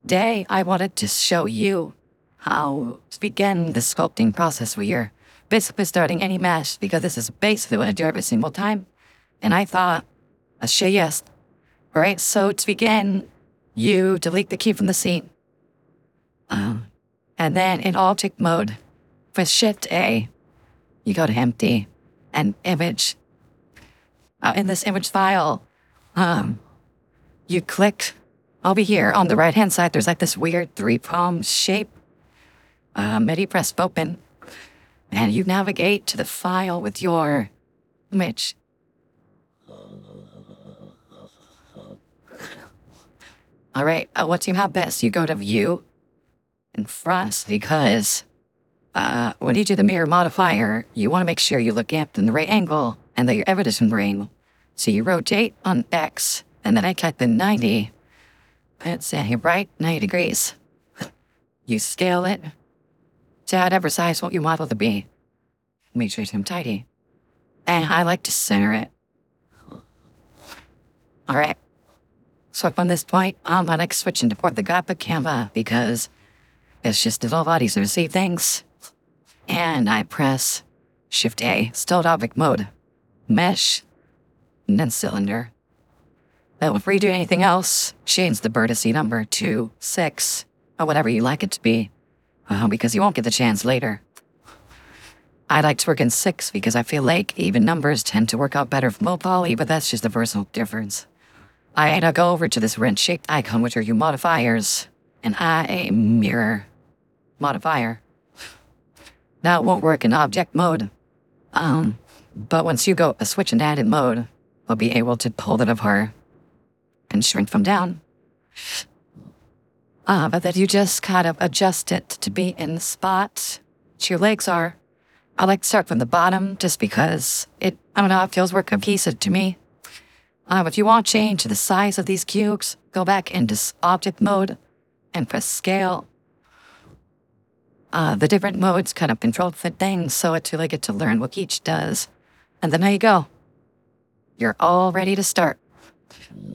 Today, I wanted to show you how to begin the sculpting process where you're basically starting any mesh, because this is basically what I do every single time. And I thought, let's say yes. All right, so to begin, you delete the key from the scene. And then in object mode, with Shift A, you go to empty and image. In this image file, you click over here on the right-hand side. There's like this weird three-prong shape. You press open, and you navigate to the file with your image. All right, what you have best, you go to View and Front, because when you do the mirror modifier, you want to make sure you look at in the right angle and that your evidence in ring. So you rotate on X, and then I type in 90. Let's say right 90 degrees. You scale it to whatever size what you want it to be. Make sure it's tidy. And I like to center it. All right. So from this point, I like switching to port the graphic camera because it's just a little lot easier to see things. And I press Shift A, still object mode, mesh, and then cylinder. Then before you do anything else, change the vertice number to 6, or whatever you like it to be, because you won't get the chance later. I like to work in 6 because I feel like even numbers tend to work out better for low poly, but that's just a personal difference. I now go over to this wrench-shaped icon, which are your modifiers, and a mirror modifier. Now it won't work in object mode, but once you go a switch in added mode, we'll be able to pull it apart and shrink them down. But then you just kind of adjust it to be in the spot that your legs are. I like to start from the bottom just because it feels more cohesive to me. If you want to change the size of these cubes, go back into object mode and press scale. The different modes kind of control the things, so it's really good to learn what each does. And then there you go. You're all ready to start.